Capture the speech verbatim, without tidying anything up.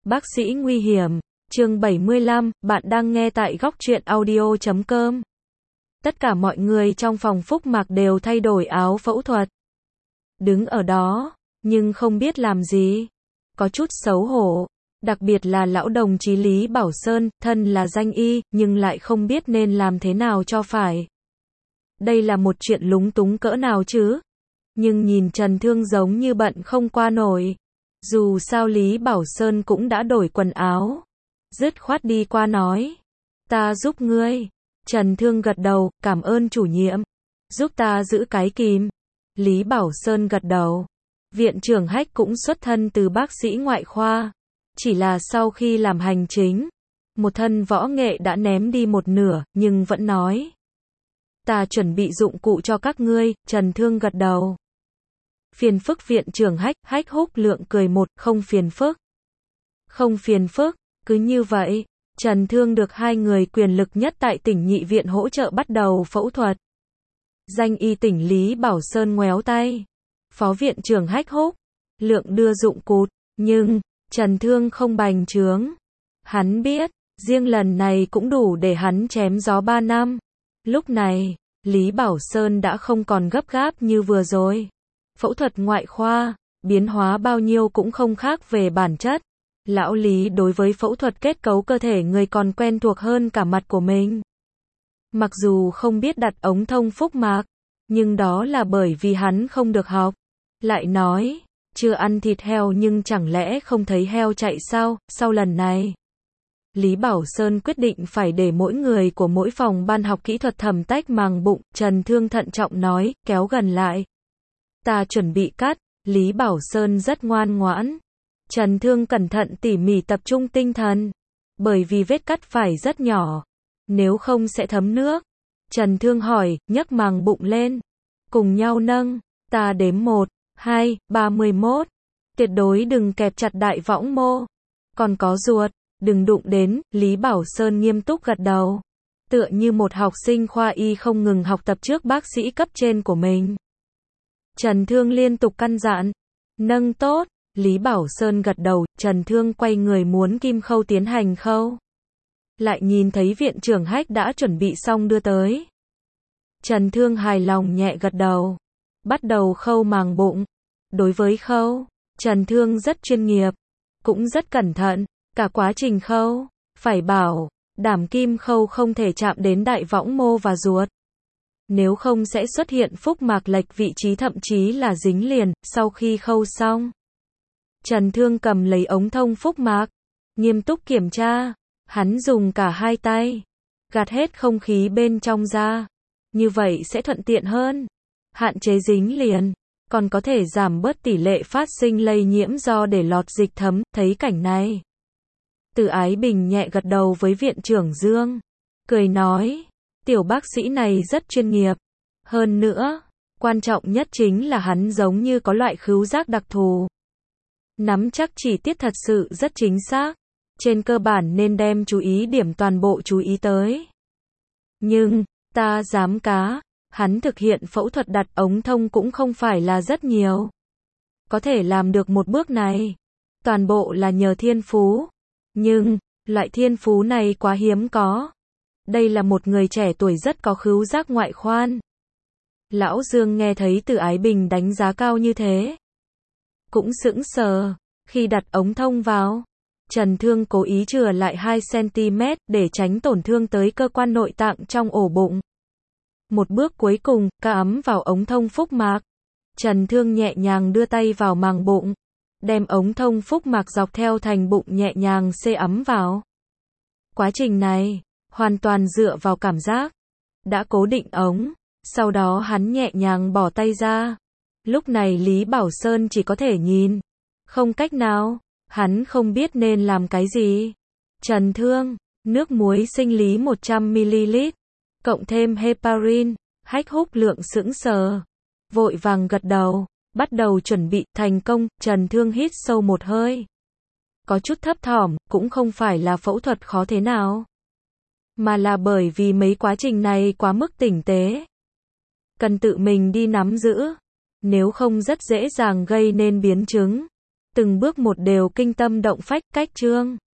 Bác sĩ nguy hiểm, chương bảy mươi lăm, bạn đang nghe tại góc truyện audio chấm com. Tất cả mọi người trong phòng Phúc Mạc đều thay đổi áo phẫu thuật. Đứng ở đó, nhưng không biết làm gì. Có chút xấu hổ. Đặc biệt là lão đồng chí Lý Bảo Sơn, thân là danh y, nhưng lại không biết nên làm thế nào cho phải. Đây là một chuyện lúng túng cỡ nào chứ? Nhưng nhìn Trần Thương giống như bận không qua nổi. Dù sao Lý Bảo Sơn cũng đã đổi quần áo. Dứt khoát đi qua nói. Ta giúp ngươi. Trần Thương gật đầu, cảm ơn chủ nhiệm. Giúp ta giữ cái kìm. Lý Bảo Sơn gật đầu. Viện trưởng Hách cũng xuất thân từ bác sĩ ngoại khoa. Chỉ là sau khi làm hành chính, một thân võ nghệ đã ném đi một nửa, nhưng vẫn nói. Ta chuẩn bị dụng cụ cho các ngươi, Trần Thương gật đầu. Phiền phức viện trưởng Hách, Hách húc lượng cười một, không phiền phức. Không phiền phức, cứ như vậy, Trần Thương được hai người quyền lực nhất tại tỉnh nhị viện hỗ trợ bắt đầu phẫu thuật. Danh y tỉnh Lý Bảo Sơn ngoéo tay. Phó viện trưởng Hách húc lượng đưa dụng cụ, nhưng Trần Thương không bành trướng. Hắn biết, riêng lần này cũng đủ để hắn chém gió ba năm. Lúc này, Lý Bảo Sơn đã không còn gấp gáp như vừa rồi. Phẫu thuật ngoại khoa, biến hóa bao nhiêu cũng không khác về bản chất. Lão Lý đối với phẫu thuật kết cấu cơ thể người còn quen thuộc hơn cả mặt của mình. Mặc dù không biết đặt ống thông phúc mạc, nhưng đó là bởi vì hắn không được học. Lại nói, chưa ăn thịt heo nhưng chẳng lẽ không thấy heo chạy sao? Sau lần này, Lý Bảo Sơn quyết định phải để mỗi người của mỗi phòng ban học kỹ thuật thẩm tách màng bụng. Trần Thương thận trọng nói, kéo gần lại. Ta chuẩn bị cắt. Lý Bảo Sơn rất ngoan ngoãn. Trần Thương cẩn thận tỉ mỉ tập trung tinh thần. Bởi vì vết cắt phải rất nhỏ. Nếu không sẽ thấm nước. Trần Thương hỏi, nhấc màng bụng lên. Cùng nhau nâng. Ta đếm một, hai, ba mươi mốt. Tuyệt đối đừng kẹp chặt đại võng mô. Còn có ruột. Đừng đụng đến. Lý Bảo Sơn nghiêm túc gật đầu. Tựa như một học sinh khoa y không ngừng học tập trước bác sĩ cấp trên của mình. Trần Thương liên tục căn dặn. Nâng tốt. Lý Bảo Sơn gật đầu. Trần Thương quay người muốn kim khâu tiến hành khâu. Lại nhìn thấy viện trưởng Hách đã chuẩn bị xong đưa tới. Trần Thương hài lòng nhẹ gật đầu. Bắt đầu khâu màng bụng. Đối với khâu, Trần Thương rất chuyên nghiệp. Cũng rất cẩn thận. Cả quá trình khâu, phải bảo đảm kim khâu không thể chạm đến đại võng mô và ruột. Nếu không sẽ xuất hiện phúc mạc lệch vị trí, thậm chí là dính liền. Sau khi khâu xong, Trần Thương cầm lấy ống thông phúc mạc, nghiêm túc kiểm tra. Hắn dùng cả hai tay, gạt hết không khí bên trong ra. Như vậy sẽ thuận tiện hơn, hạn chế dính liền, còn có thể giảm bớt tỷ lệ phát sinh lây nhiễm do để lọt dịch thấm. Thấy cảnh này, Từ Ái Bình nhẹ gật đầu với viện trưởng Dương, cười nói, tiểu bác sĩ này rất chuyên nghiệp. Hơn nữa, quan trọng nhất chính là hắn giống như có loại khứu giác đặc thù. Nắm chắc chi tiết thật sự rất chính xác. Trên cơ bản nên đem chú ý điểm toàn bộ chú ý tới. Nhưng, ta dám cá, hắn thực hiện phẫu thuật đặt ống thông cũng không phải là rất nhiều. Có thể làm được một bước này, toàn bộ là nhờ thiên phú. Nhưng, loại thiên phú này quá hiếm có. Đây là một người trẻ tuổi rất có khứu giác ngoại khoan. Lão Dương nghe thấy Từ Ái Bình đánh giá cao như thế, cũng sững sờ. Khi đặt ống thông vào, Trần Thương cố ý chừa lại hai xăng-ti-mét để tránh tổn thương tới cơ quan nội tạng trong ổ bụng. Một bước cuối cùng, cắm vào ống thông phúc mạc. Trần Thương nhẹ nhàng đưa tay vào màng bụng, đem ống thông phúc mạc dọc theo thành bụng nhẹ nhàng xê ấm vào. Quá trình này, hoàn toàn dựa vào cảm giác. Đã cố định ống, sau đó hắn nhẹ nhàng bỏ tay ra. Lúc này Lý Bảo Sơn chỉ có thể nhìn, không cách nào. Hắn không biết nên làm cái gì. Trần Thương, nước muối sinh lý một trăm mi-li-lít, cộng thêm heparin. Hách húc lượng sững sờ, vội vàng gật đầu, bắt đầu chuẩn bị. Thành công. Trần Thương hít sâu một hơi, có chút thấp thỏm. Cũng không phải là phẫu thuật khó thế nào, mà là bởi vì mấy quá trình này quá mức tinh tế, cần tự mình đi nắm giữ, nếu không rất dễ dàng gây nên biến chứng. từng bước một đều kinh tâm động phách, cách chương